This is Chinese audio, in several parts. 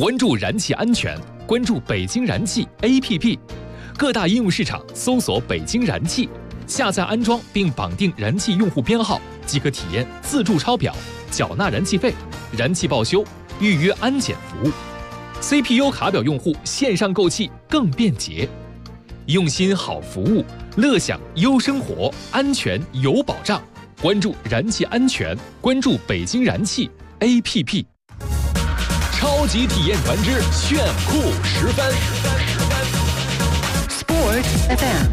关注燃气安全，关注北京燃气 APP， 各大应用市场搜索北京燃气，下载安装并绑定燃气用户编号，即可体验自助抄表、缴纳燃气费、燃气报修、预约安检服务。CPU 卡表用户线上购气更便捷，用心好服务，乐享优生活，安全有保障。关注燃气安全，关注北京燃气 APP。 超级体验团之炫酷10分。 Sport FM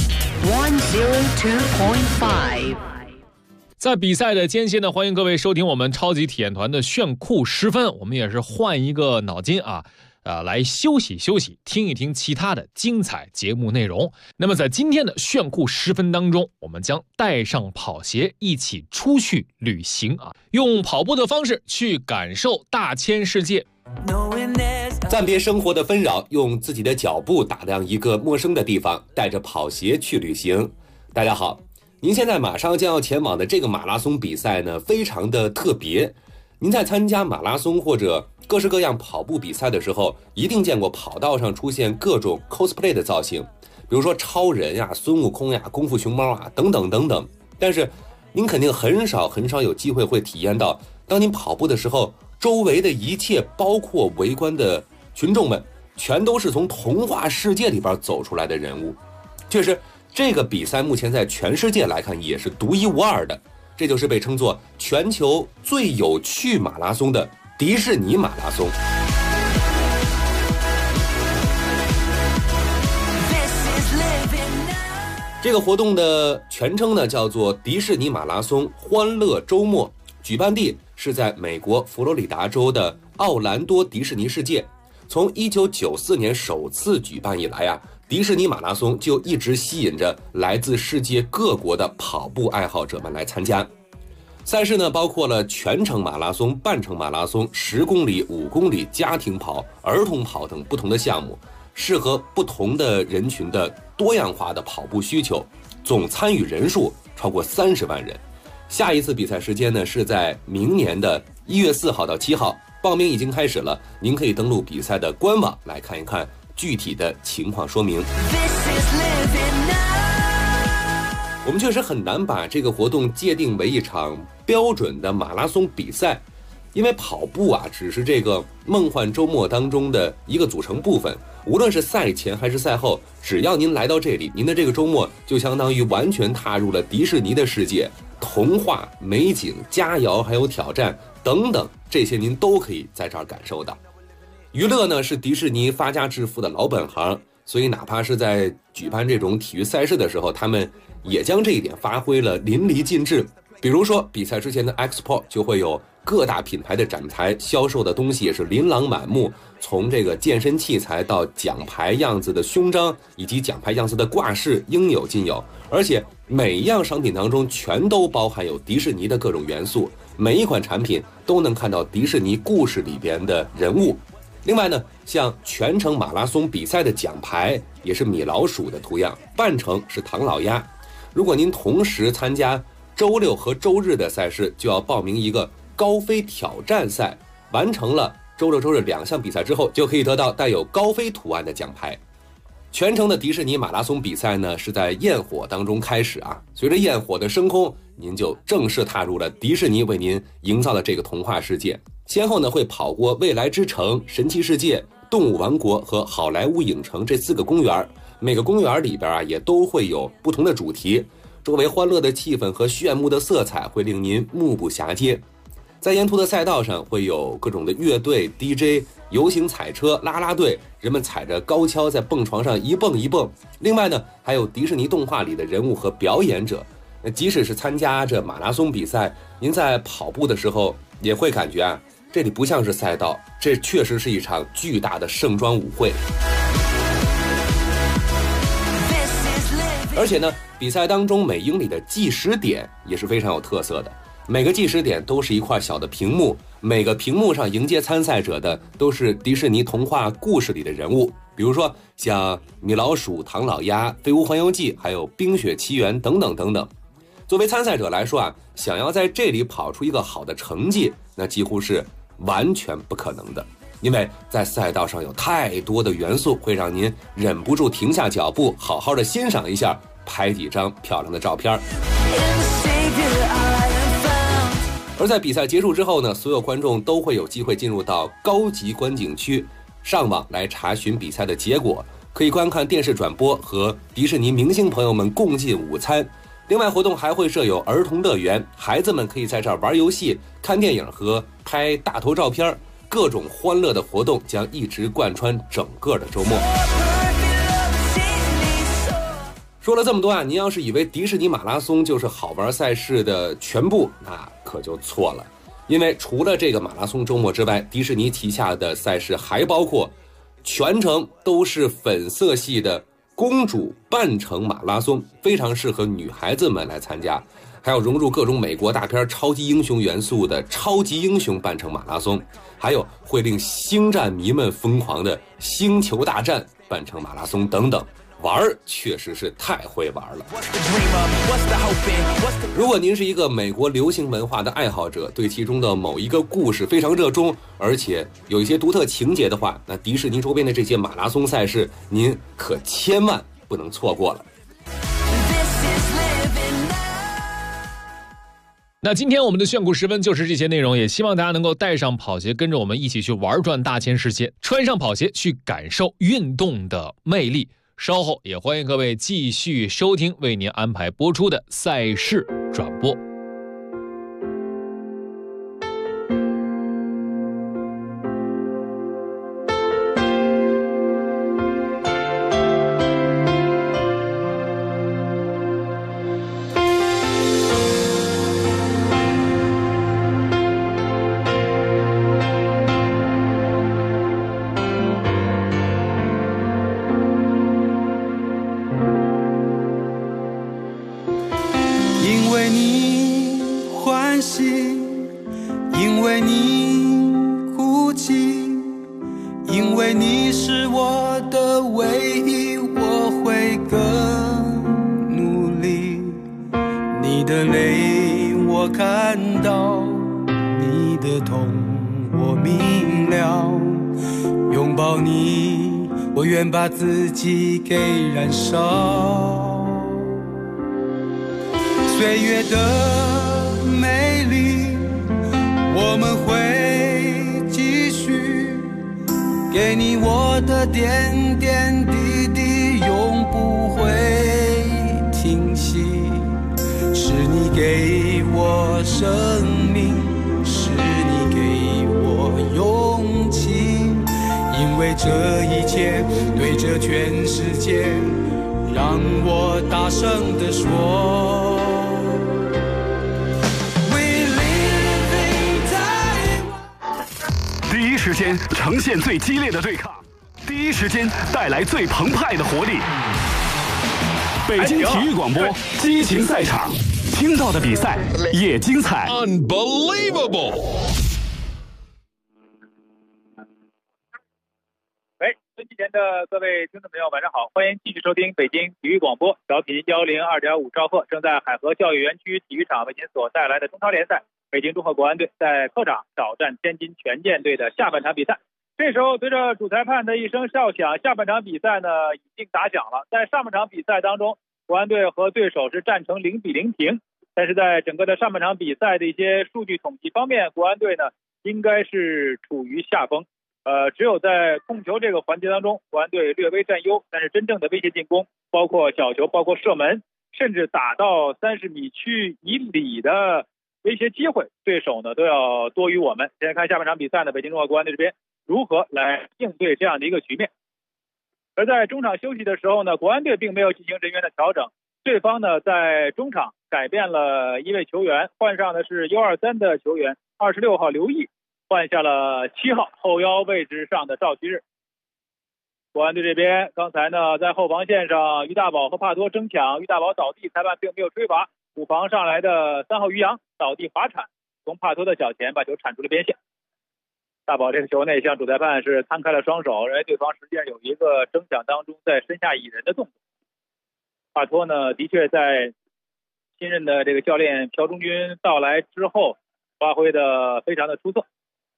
102.5。 在比赛的间隙呢，欢迎各位收听我们超级体验团的炫酷10分。我们也是换一个脑筋来休息休息，听一听其他的精彩节目内容。那么在今天的炫酷10分当中，我们将带上跑鞋一起出去旅行用跑步的方式去感受大千世界。 暂别生活的纷扰，用自己的脚步打量一个陌生的地方，带着跑鞋去旅行。大家好，您现在马上将要前往的这个马拉松比赛呢，非常的特别。您在参加马拉松或者各式各样跑步比赛的时候，一定见过跑道上出现各种 cosplay 的造型，比如说超人呀、孙悟空呀、功夫熊猫等等等等。但是您肯定很少有机会会体验到，当您跑步的时候，周围的一切，包括围观的群众们，全都是从童话世界里边走出来的人物。确实，这个比赛目前在全世界来看也是独一无二的，这就是被称作全球最有趣马拉松的迪士尼马拉松。这个活动的全称呢叫做迪士尼马拉松欢乐周末，举办地是在美国佛罗里达州的奥兰多迪士尼世界。从1994年首次举办以来迪士尼马拉松就一直吸引着来自世界各国的跑步爱好者们来参加。赛事呢包括了全程马拉松、半程马拉松、10公里、5公里、家庭跑、儿童跑等不同的项目，适合不同的人群的多样化的跑步需求，总参与人数超过30万人。下一次比赛时间呢是在明年的1月4号到7号，报名已经开始了，您可以登录比赛的官网来看一看具体的情况说明。我们确实很难把这个活动界定为一场标准的马拉松比赛，因为跑步只是这个梦幻周末当中的一个组成部分。无论是赛前还是赛后，只要您来到这里，您的这个周末就相当于完全踏入了迪士尼的世界，童话、美景、佳肴还有挑战等等，这些您都可以在这儿感受到。娱乐呢是迪士尼发家致富的老本行，所以哪怕是在举办这种体育赛事的时候，他们也将这一点发挥了淋漓尽致。比如说比赛之前的 Expo 就会有各大品牌的展台，销售的东西也是琳琅满目，从这个健身器材到奖牌样子的胸章以及奖牌样子的挂饰，应有尽有。而且每一样商品当中全都包含有迪士尼的各种元素，每一款产品都能看到迪士尼故事里边的人物。另外呢，像全程马拉松比赛的奖牌也是米老鼠的图样，半程是唐老鸭。如果您同时参加周六和周日的赛事，就要报名一个高飞挑战赛，完成了周六周日2项比赛之后，就可以得到带有高飞图案的奖牌。全程的迪士尼马拉松比赛呢是在焰火当中开始随着焰火的升空，您就正式踏入了迪士尼为您营造的这个童话世界。先后呢会跑过未来之城、神奇世界、动物王国和好莱坞影城这4个公园，每个公园里边也都会有不同的主题，周围欢乐的气氛和炫目的色彩会令您目不暇接。在沿途的赛道上会有各种的乐队、DJ、游行彩车、啦啦队，人们踩着高跷在蹦床上一蹦一蹦。另外呢，还有迪士尼动画里的人物和表演者。即使是参加着马拉松比赛，您在跑步的时候也会感觉这里不像是赛道，这确实是一场巨大的盛装舞会。而且呢，比赛当中每英里的计时点也是非常有特色的，每个计时点都是一块小的屏幕，每个屏幕上迎接参赛者的都是迪士尼童话故事里的人物，比如说像米老鼠、唐老鸭、飞屋环游记，还有冰雪奇缘等等等等。作为参赛者来说想要在这里跑出一个好的成绩，那几乎是完全不可能的。 因为在赛道上有太多的元素，会让您忍不住停下脚步，好好的欣赏一下，拍几张漂亮的照片。而在比赛结束之后呢，所有观众都会有机会进入到高级观景区，上网来查询比赛的结果，可以观看电视转播和迪士尼明星朋友们共进午餐。另外，活动还会设有儿童乐园，孩子们可以在这儿玩游戏、看电影和拍大头照片，各种欢乐的活动将一直贯穿整个的周末。说了这么多啊，您要是以为迪士尼马拉松就是好玩赛事的全部，那可就错了。因为除了这个马拉松周末之外，迪士尼旗下的赛事还包括全程都是粉色系的公主半程马拉松，非常适合女孩子们来参加。还有融入各种美国大片超级英雄元素的超级英雄半程马拉松，还有会令星战迷们疯狂的星球大战半程马拉松等等。玩确实是太会玩了。如果您是一个美国流行文化的爱好者，对其中的某一个故事非常热衷，而且有一些独特情节的话，那迪士尼周边的这些马拉松赛事您可千万不能错过了。 那今天我们的炫酷时分就是这些内容，也希望大家能够带上跑鞋，跟着我们一起去玩转大千世界，穿上跑鞋去感受运动的魅力。稍后也欢迎各位继续收听为您安排播出的赛事转播。 因为你是我的唯一，我会更努力。你的泪我看到，你的痛我明了。拥抱你，我愿把自己给燃烧。岁月的美丽，我们会继续给你我的点点滴滴，永不会停息。是你给我生命，是你给我勇气，因为这一切对着全世界，让我大声地说。 第一时间呈现最激烈的对抗，第一时间带来最澎湃的活力。北京体育广播，激情赛场，听到的比赛也精彩。 Unbelievable！ 收机前的各位听众朋友，晚上好，欢迎继续收听北京体育广播，调频102.5兆赫，正在海河教育园区体育场为您所带来的中超联赛。北京中赫国安队在客场挑战天津权健队的下半场比赛。这时候随着主裁判的一声哨响，下半场比赛呢已经打响了。在上半场比赛当中，国安队和对手是战成0-0平，但是在整个的上半场比赛的一些数据统计方面，国安队呢应该是处于下风。只有在控球这个环节当中，国安队略微占优，但是真正的威胁进攻，包括角球，包括射门，甚至打到30米区以里的威胁机会，对手呢都要多于我们。现在看下半场比赛呢，北京中赫国安队这边如何来应对这样的一个局面。而在中场休息的时候呢，国安队并没有进行人员的调整，对方呢在中场改变了一位球员，换上的是U23的球员26号刘毅，换下了7号后腰位置上的赵旭日。国安队这边刚才呢在后防线上，于大宝和帕多争抢，于大宝倒地，裁判并没有吹罚。补防上来的3号于洋倒地滑铲，从帕托的脚前把球铲出了边线。大宝这个球内向主裁判是摊开了双手，认为对方实际上有一个争抢当中在身下倚人的动作。帕托呢的确在新任的这个教练朴忠军到来之后发挥的非常的出色。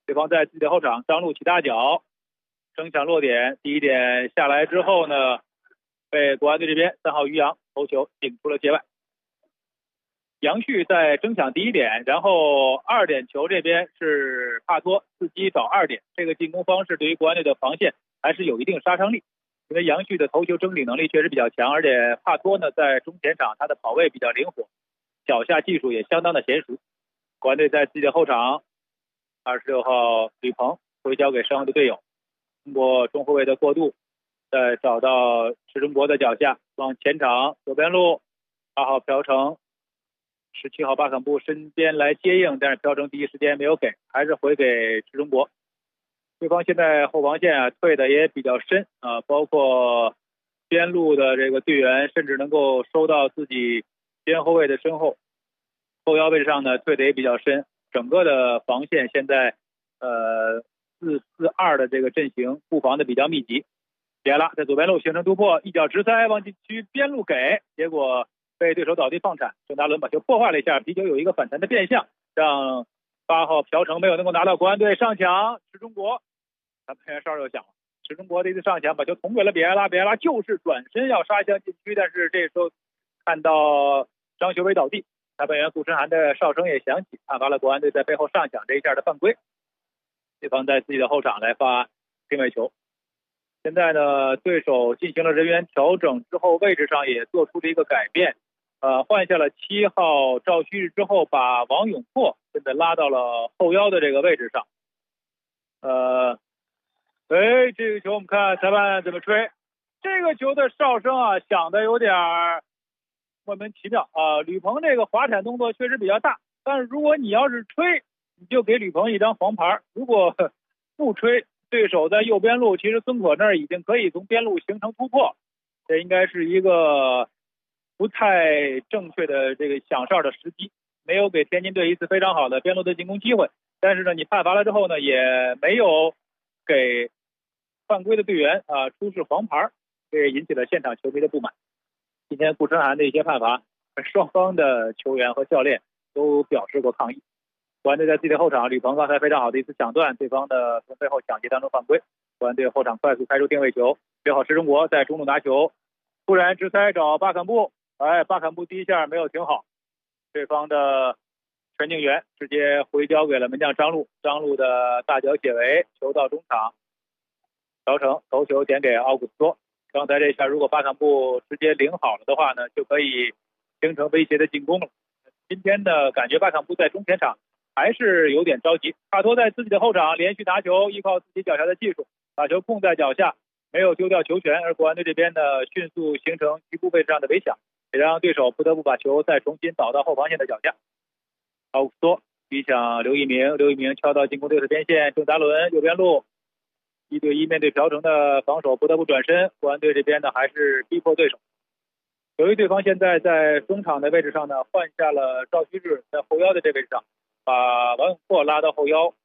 对方在自己的后场，张路起大脚，争抢落点，第一点下来之后呢，被国安队这边3号于洋头球顶出了界外。杨旭在争抢第一点，然后2点球这边是帕托伺机找2点，这个进攻方式对于国安队的防线还是有一定杀伤力，因为杨旭的头球争顶能力确实比较强，而且帕托呢在中前场他的跑位比较灵活，脚下技术也相当的娴熟。国安队在自己的后场，26号吕鹏回交给身后的队友，通过中后卫的过渡，再找到石中国的脚下，往前场左边路，8号朴成，17号巴坎布身边来接应，但是朴成第一时间没有给，还是回给石中国。对方现在后防线退的也比较深啊，包括边路的这个队员甚至能够收到自己边后卫的身后，后腰位置上呢退的也比较深，整个的防线现在4-4-2的这个阵型布防的比较密集。比埃拉在左边路形成突破，一脚直塞往禁区边路给，结果被对手倒地放铲，郑达伦把球破坏了一下，皮球有一个反弹的变向，让8号朴成没有能够拿到。国安队上抢，石中国，裁判员哨又响了，石中国的一次上抢把球捅给了比埃拉，比埃拉就是转身要杀向禁区，但是这时候看到张学伟倒地，裁判员顾晨涵的哨声也响起，判罚了国安队在背后上抢这一下的犯规，对方在自己的后场来发定位球。现在呢，对手进行了人员调整之后，位置上也做出了一个改变，换下了7号赵旭日之后，把王永珀现在拉到了后腰的这个位置上。这个球我们看裁判怎么吹，这个球的哨声啊响的有点莫名其妙啊。吕鹏这个滑铲动作确实比较大，但是如果你要是吹，你就给吕鹏一张黄牌；如果不吹，对手在右边路，其实孙可那儿已经可以从边路形成突破，这应该是一个不太正确的这个响哨的时机，没有给天津队一次非常好的边路的进攻机会。但是呢，你判罚了之后呢，也没有给犯规的队员出示黄牌，这也引起了现场球迷的不满。今天顾晨涵的一些判罚，双方的球员和教练都表示过抗议。国安队在自己的后场，吕鹏刚才非常好的一次抢断，对方的从背后抢劫当中犯规。国安队后场快速开出定位球，6号石中国在中路拿球，突然直塞找巴坎布，巴坎布第一下没有停好，对方的陈敬元直接回交给了门将张路，张路的大脚解围，球到中场，姚成头球点给奥古斯托。刚才这下如果巴坎布直接领好了的话呢，就可以形成威胁的进攻了。今天的感觉巴坎布在中前场还是有点着急，帕托在自己的后场连续拿球，依靠自己脚下的技术把球控在脚下，没有丢掉球权，而国安队这边呢迅速形成局部位置上的围抢，也让对手不得不把球再重新导到后防线的脚下。奥古斯托逼抢刘一鸣，刘一鸣敲到进攻队的边线，郑达伦右边路1对1面对朴成的防守，不得不转身，国安队这边呢还是逼迫对手。由于对方现在在中场的位置上呢换下了赵旭日，在后腰的这位置上把王永珀拉到后腰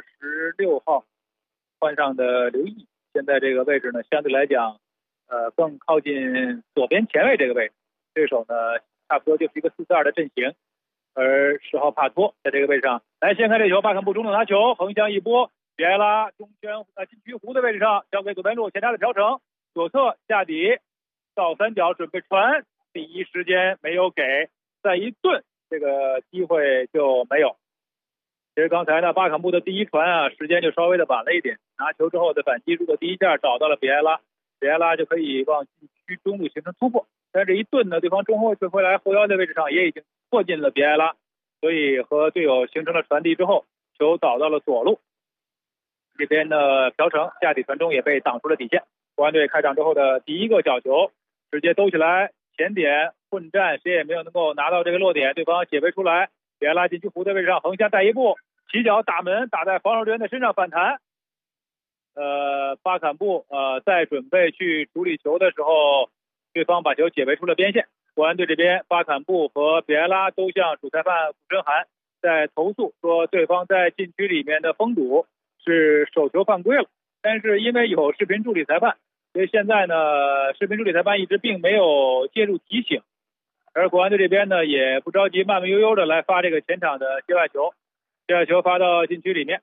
，26号换上的刘毅，现在这个位置呢相对来讲更靠近左边前卫这个位置，对手呢差不多就是一个4-4-2的阵型，而10号帕托在这个位置上来先开这球，巴坎布中路拿球横向一波，比埃拉中圈禁区弧的位置上交给左边路前插的朴成，左侧下底倒三角准备传，第一时间没有给，再一顿这个机会就没有。其实刚才呢巴坎布的第一传时间就稍微的晚了一点，拿球之后的反击，如果第一下找到了比埃拉，比埃拉就可以往禁区中路形成突破，但是一顿呢对方中后卫退回来后腰的位置上也已经迫近了比埃拉，所以和队友形成了传递之后，球倒到了左路，这边的朴成下底传中也被挡出了底线。国安队开场之后的第一个角球直接兜起来，前点混战，谁也没有能够拿到这个落点，对方解围出来，比埃拉禁区弧的位置上横向带一步，起脚打门，打在防守队员的身上反弹。巴坎布在准备去处理球的时候，对方把球解围出了边线。国安队这边巴坎布和比埃拉都向主裁判顾晨涵在投诉，说对方在禁区里面的封堵是手球犯规了，但是因为有视频助理裁判，所以现在呢视频助理裁判一直并没有介入提醒，而国安队这边呢也不着急，慢慢悠悠的来发这个前场的界外球，界外球发到禁区里面，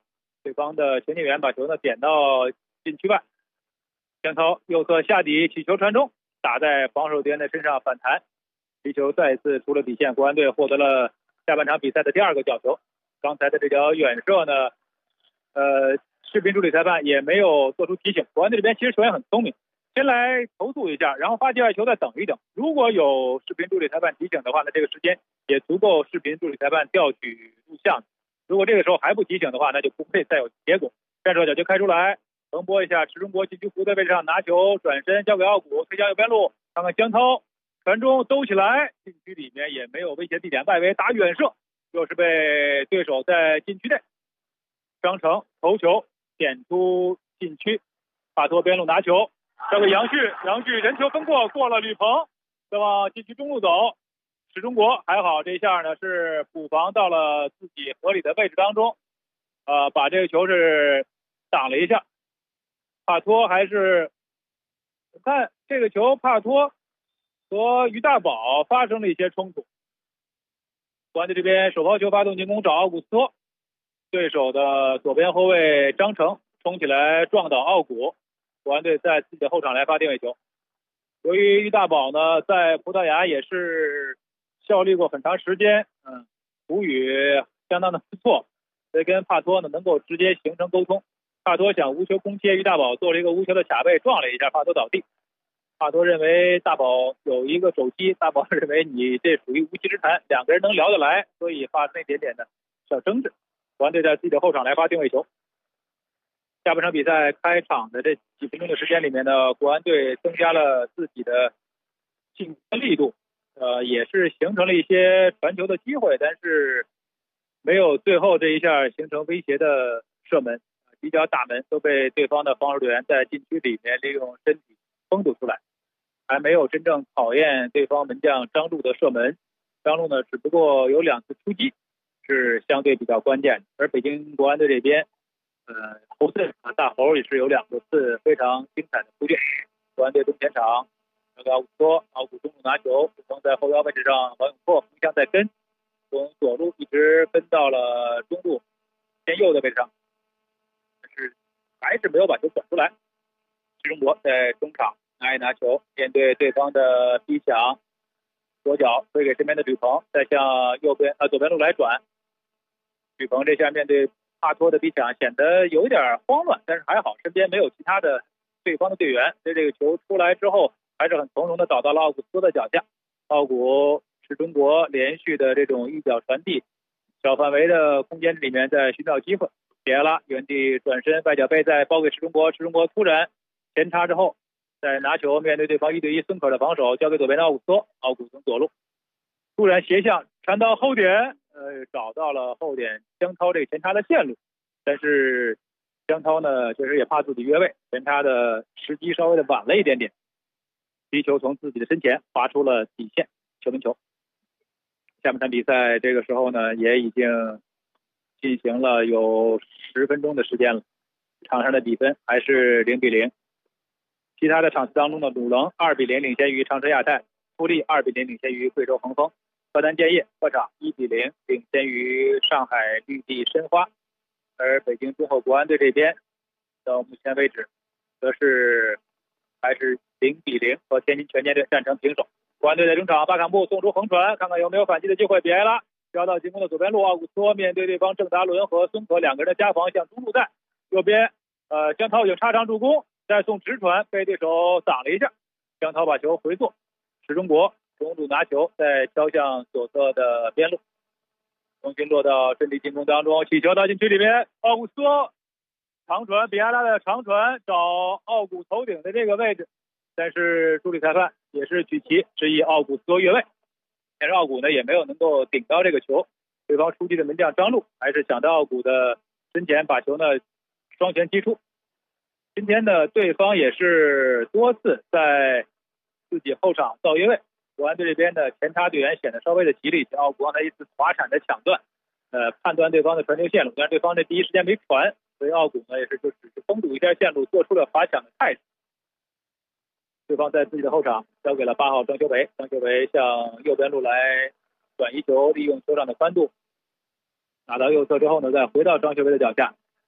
对方的前进员把球呢点到禁区外，江涛右侧下底起球传中，打在防守队员的身上反弹，皮球再一次出了底线，国安队获得了下半场比赛的第2个角球。刚才的这条远射呢，视频助理裁判也没有做出提醒。国安队这边其实球员很聪明，先来投诉一下，然后发界外球再等一等。如果有视频助理裁判提醒的话，那这个时间也足够视频助理裁判调取录像。如果这个时候还不提醒的话，那就不会再有结果。战术角球开出来，横拨一下，池中国禁区弧的位置上拿球，转身交给奥古，推向右边路，看看江涛传中兜起来，禁区里面也没有威胁地点，外围打远射，又是被对手在禁区内。张成头球点出禁区，帕托边路拿球交给杨旭，杨旭人球分过，过了吕鹏，再往禁区中路走。史中国还好，这一下呢是补防到了自己合理的位置当中，把这个球是挡了一下。帕托还是我看这个球，帕托和于大宝发生了一些冲突。国安队这边手抛球发动进攻，找奥古斯托，对手的左边后卫张成冲起来撞倒奥古，国安队在自己的后场来发定位球。由于于大宝呢在葡萄牙也是效力过很长时间，母语相当的不错，所以跟帕托呢能够直接形成沟通。帕托想无球攻切，于大宝做了一个无球的卡位，撞了一下，帕托倒地。帕托认为大宝有一个手机，大宝认为你这属于无稽之谈，两个人能聊得来，所以发生一点点的小争执。国安队在自己的后场来发定位球。下半场比赛开场的这几分钟的时间里面呢，国安队增加了自己的进攻力度，也是形成了一些传球的机会，但是没有最后这一下形成威胁的射门，几脚打门都被对方的防守队员在禁区里面利用身体封堵出来，还没有真正考验对方门将张路的射门。张路呢只不过有2次出击是相对比较关键的，而北京国安队这边侯震大侯也是有2次非常精彩的扑救。国安队中前场这个奥古托，奥古中路拿球，布冯在后腰位置上，王永珀横向在跟，从左路一直跟到了中路偏右的位置上，但是还是没有把球转出来。徐中国在中场拿球，面对对方的逼抢，左脚推给身边的吕鹏，再向左边路来转。吕鹏这下面对帕托的逼抢显得有点慌乱，但是还好身边没有其他的对方的队员，所以这个球出来之后还是很从容的找到了奥古斯托的脚下。奥古是中国连续的这种一脚传递，小范围的空间里面在寻找机会。比埃拉原地转身，外脚背再包给石中国，石中国突然前插之后再拿球，面对对方1对1孙可的防守，交给左边的奥古斯托，奥古从左路突然斜向传到后点，找到了后点江涛这个前插的线路，但是江涛呢确实也怕自己越位，前插的时机稍微的晚了一点点，皮球从自己的身前划出了底线，球门球。下半场比赛这个时候呢也已经进行了有10分钟的时间了，场上的比分还是0-0。其他的场次当中呢，鲁能2-0领先于长春亚泰，富力2-0领先于贵州恒丰，河南建业客场1-0领先于上海绿地申花，而北京中赫国安队这边到目前为止则是还是0-0和天津权健队战成平手。国安队在中场，巴坎布送出横传，看看有没有反击的机会。比埃拉交到进攻的左边路，奥古斯托面对对方郑达伦和孙可2个人的加防，向中路带，右边江涛已经插上助攻，再送直传被对手挡了一下，江涛把球回做，石中国中路拿球再敲向左侧的边路，重新落到阵地进攻当中，起球到禁区里面，奥古斯托长传，比埃拉的长传找奥古头顶的这个位置，但是助理裁判也是举旗示意奥古斯托越位，但是奥古呢也没有能够顶到这个球，对方出击的门将张路还是想到奥古的身前把球呢双拳击出。今天呢对方也是多次在自己后场造越位，国安队这边的前插队员显得稍微的急了一些，奥古刚才一次滑铲的抢断，判断对方的传球线路，但是对方这第一时间没传，所以奥古呢也是就只是封堵一下线路，做出了罚抢的态势。对方在自己的后场交给了8号张修为，张修为向右边路来转移球，利用球场的宽度拿到右侧之后呢，再回到张修为的脚下，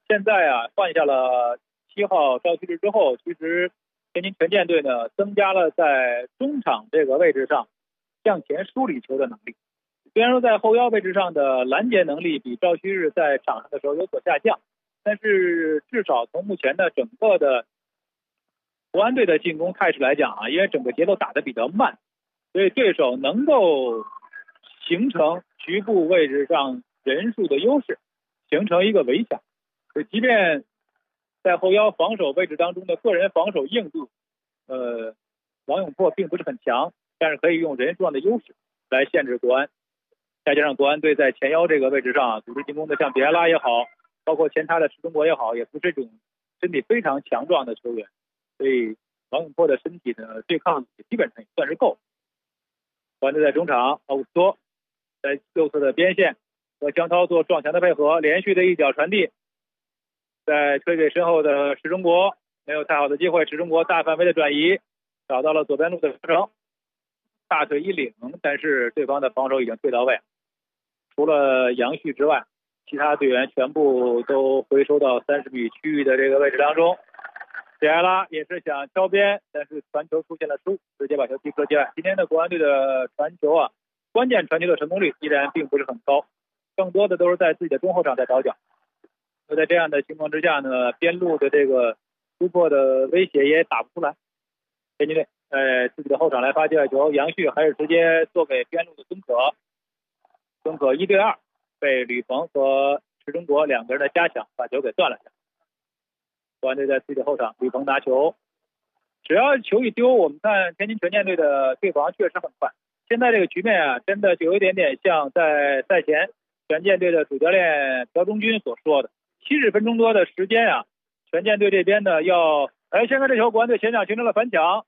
现在啊换下了7号赵旭日之后，其实天津权健队呢增加了在中场这个位置上向前梳理球的能力。虽然说在后腰位置上的拦截能力比赵旭日在场上的时候有所下降，但是至少从目前的整个的国安队的进攻态势来讲啊，因为整个节奏打得比较慢，所以对手能够形成局部位置上人数的优势，形成一个围墙。所以即便在后腰防守位置当中的个人防守硬度，王永珀并不是很强，但是可以用人数上的优势来限制国安。再加上国安队在前腰这个位置上组织进攻的，像比埃拉也好，包括前插的池中国也好，也不是这种身体非常强壮的球员，所以王永珀的身体的对抗基本上也算是够。国安队在中场，奥古斯托在右侧的边线和江涛做撞墙的配合，连续的一脚传递，在推给身后的池中国，没有太好的机会，池中国大范围的转移，找到了左边路的程，大腿一领，但是对方的防守已经退到位，除了杨旭之外，其他队员全部都回收到30米区域的这个位置当中。比埃拉也是想敲边，但是传球出现了失误，直接把球踢出了界外。今天的国安队的传球啊，关键传球的成功率依然并不是很高，更多的都是在自己的中后场在倒脚。就在这样的情况之下呢，边路的这个突破的威胁也打不出来。天津队自己的后场来发界外球，杨旭还是直接做给边路的孙可，孙可1对2，被吕鹏和池中国两个人的加强把球给断了下来。国安队在自己的后场，吕鹏拿球，只要球一丢，我们看天津权健队的对防确实很快。现在这个局面啊，真的就有一点点像在赛前权健队的主教练朴忠军所说的，70分钟多的时间啊，权健队这边呢要，先看这球，国安队前场形成了反抢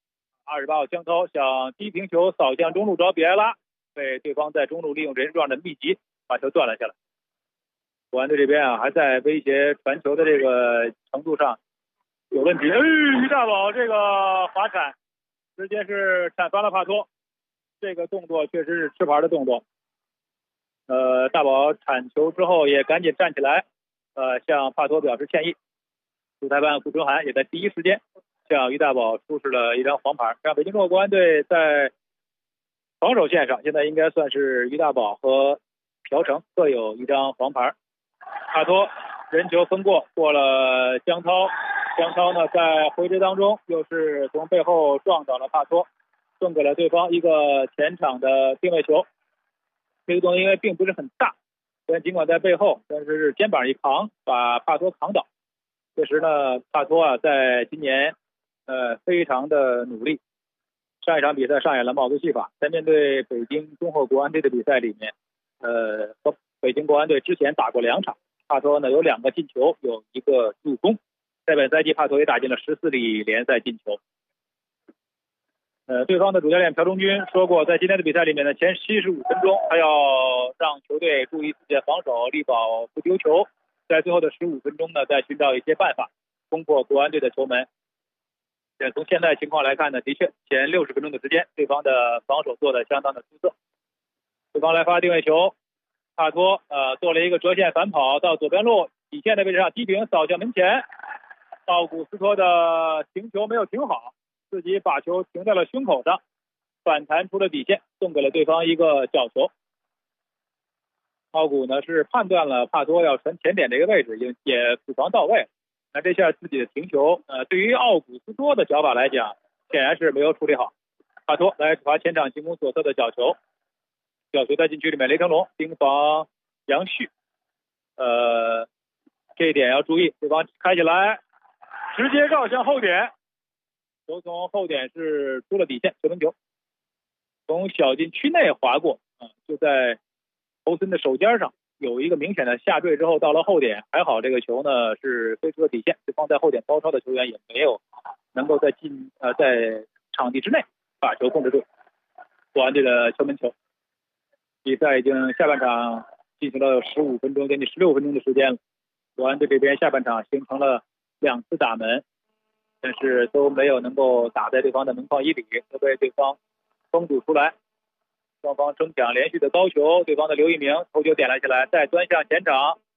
，28号江涛想低平球扫向中路找比埃拉，被对方在中路利用人数上的密集把球断了下来。国安队这边啊，还在威胁传球的这个程度上有问题。于大宝这个滑铲直接是铲翻了帕托，这个动作确实是吃牌的动作。大宝铲球之后也赶紧站起来，向帕托表示歉意。主裁判顾春涵也在第一时间向于大宝出示了一张黄牌，让北京中国国安队在防守线上现在应该算是于大宝和朴成各有一张黄牌。帕托人球分过了江涛，江涛呢在回追当中又是从背后撞倒了帕托，送给了对方一个前场的定位球。这个动作因为并不是很大，但尽管在背后，但是肩膀一扛把帕托扛倒。确实呢，帕托啊在今年非常的努力。上一场比赛上演了帽子戏法，在面对北京中赫国安队的比赛里面，和北京国安队之前打过2场，帕托呢有2个进球，有1个助攻。在本赛季，帕托也打进了14粒联赛进球。对方的主教练朴忠军说过，在今天的比赛里面呢，前75分钟他要让球队注意自己的防守，力保不丢球。在最后的15分钟呢，再寻找一些办法攻破国安队的球门。从现在情况来看呢，的确前60分钟的时间，对方的防守做得相当的出色。对方来发定位球，帕托做了一个折线反跑到左边路底线的位置上，低平扫向门前，奥古斯托的停球没有停好，自己把球停在了胸口上，反弹出了底线，送给了对方一个角球。奥古呢是判断了帕托要传前点这个位置，也补防到位。那这下自己的停球，对于奥古斯托的脚法来讲，显然是没有处理好。帕托来罚前场进攻左侧的角球，角球在禁区里面，雷成龙盯防杨旭，这一点要注意，对方开起来，直接绕向后点，球从后点是出了底线，球门球，从小禁区内划过，就在侯森的手尖上。有一个明显的下坠之后到了后点，还好这个球呢是飞出了底线，对方在后点包抄的球员也没有能够在场地之内把球控制住。国安队的球门球，比赛已经下半场进行了15分钟，将近16分钟的时间了。国安队这边下半场形成了2次打门，但是都没有能够打在对方的门框以里，都被对方封堵出来。双方争抢连续的高球，对方的刘一鸣头球点了起来，再端向前场，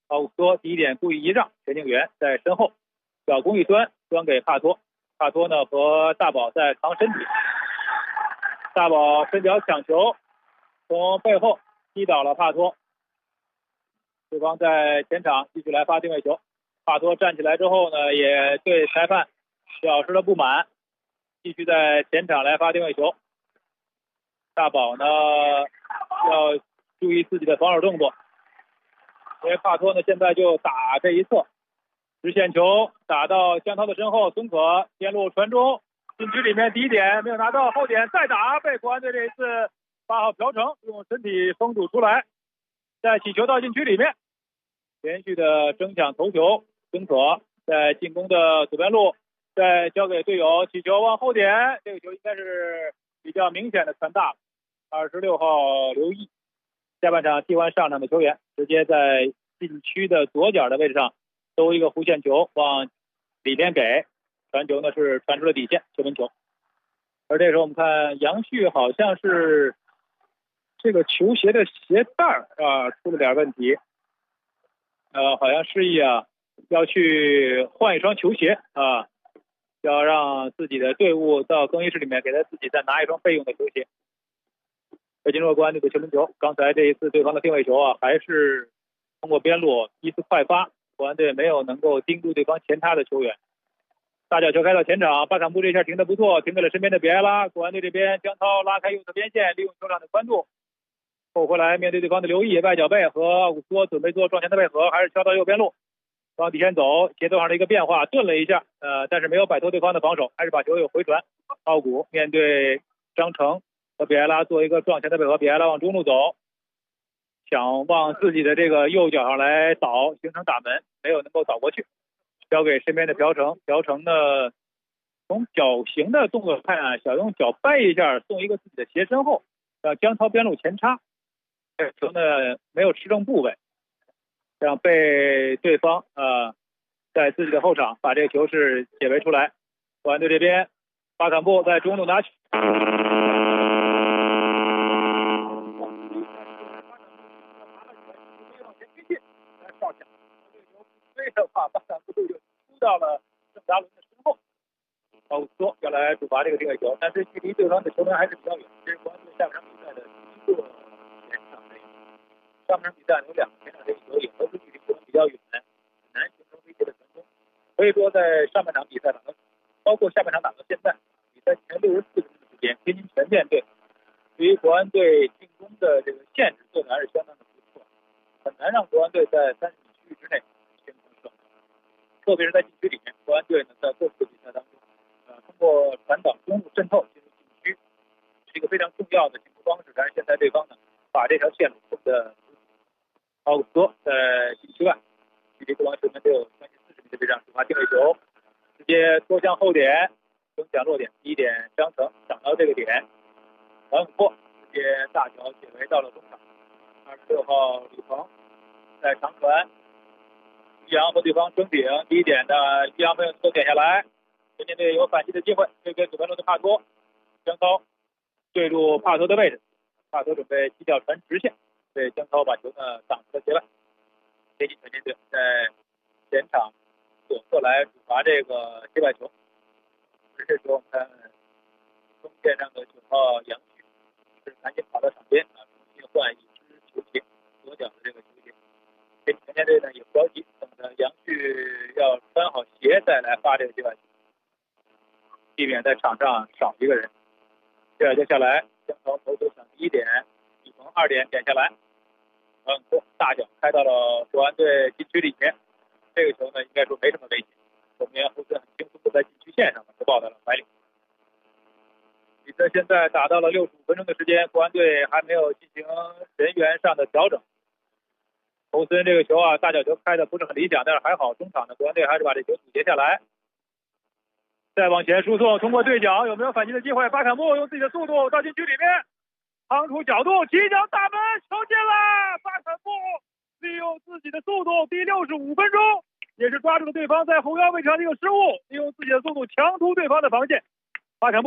奥古斯托第一点故意一让，陈静元在身后小攻一端给帕托，帕托呢和大宝在扛身体，大宝伸脚抢球，从背后击倒了帕托，对方在前场继续来发定位球，帕托站起来之后呢，也对裁判表示了不满，继续在前场来发定位球。大宝呢要注意自己的防守动作，因为帕托呢现在就打这一侧，直线球打到江涛的身后，孙可边路传中，禁区里面第一点没有拿到，后点再打，被国安队这一次8号朴成用身体封堵出来，再起球到禁区里面，连续的争抢头球，孙可在进攻的左边路再交给队友，起球往后点，这个球应该是比较明显的传大，26号刘毅下半场替换上场的球员，直接在禁区的左脚的位置上兜一个弧线球往里边给，传球呢是传出了底线，球门球。而这时候我们看杨旭好像是这个球鞋的鞋带出了点问题，好像示意要去换一双球鞋要让自己的队伍到更衣室里面给他自己再拿一双备用的球鞋。北京国安队的球门球，刚才这一次对方的定位球还是通过边路一次快发，国安队没有能够盯住对方前插的球员。大角球开到前场，巴坎布这下停得不错，停给了身边的比埃拉。国安队这边江涛拉开右侧边线，利用球场的宽度后回来，面对对方的刘毅外脚背和奥古斯托准备做撞前的配合，还是敲到右边路往底线走，节奏上的一个变化，顿了一下但是没有摆脱对方的防守，还是把球有回传。奥古面对张成和比埃拉做一个撞前的配合，比埃拉往中路走，想往自己的这个右脚上来倒，形成打门，没有能够倒过去，交给身边的朴成。朴成呢从脚型的动作看想用脚掰一下送一个自己的斜身后，让江涛边路前插，这球呢没有持正部位，这样被对方在自己的后场把这个球是解围出来。国安队这边巴坎布在中路拿球，追的话巴坎布就出到了郑达伦的身后，奥古斯托要来主罚这个定位球，但是距离对方的球门还是比较远，这是国安队下半场比赛的第一个前场任务。上半场比赛有2个前场任务也都是距离球门比较远，很难形成威胁的传中。所以说在上半场比赛打到，包括下半场打到现在，比赛前64分钟的时间，天津全面队对于国安队进攻的这个限制做的还是相当的不错，很难让国安队在30米区域之内形成胜利。特别是在禁区里面，国安队呢在过去的比赛当中，通过传导中路渗透进入禁区是一个非常重要的进攻方式，但是现在对方呢把这条线路封的奥古斯托在禁区外，距离对方球门只有将近40米的位置上主罚定位球，直接拖向后点，争抢落点，第一点张成挡到这个点，王永珀直接大脚解围到了中场，26号李鹏在长传，于洋和对方争顶，第一点的于洋没有能够点下来，人家队有反击的机会，对给左边路的帕托，江涛对入帕托的位置，帕托准备踢脚传直线，被江涛把球呢挡出了界外。天津全面队在前场左侧来主罚这个界外球，而这时候我们看中线上的9号杨旭是赶紧跑到场边重新换一只球鞋，左脚的这个球鞋。天津全面队呢也不着急，等着杨旭要穿好鞋再来发这个界外球，避免在场上少一个人。接下来江涛头球抢第一点，李鹏2点点下来，大脚开到了国安队禁区里面，这个球呢应该说没什么危险，守门员胡森很轻松的在禁区线上就抱在了怀里。比赛现在打到了65分钟的时间，国安队还没有进行人员上的调整。胡森这个球大脚球开的不是很理想，但是还好中场的国安队还是把这球阻截下来。再往前输送，通过对角有没有反击的机会？巴坎布用自己的速度到禁区里面，趟出角度，起脚大门，球进了！巴坎布利用自己的速度，第65分钟也是抓住了对方在后腰位置上的一个失误，利用自己的速度强突对方的防线。巴坎布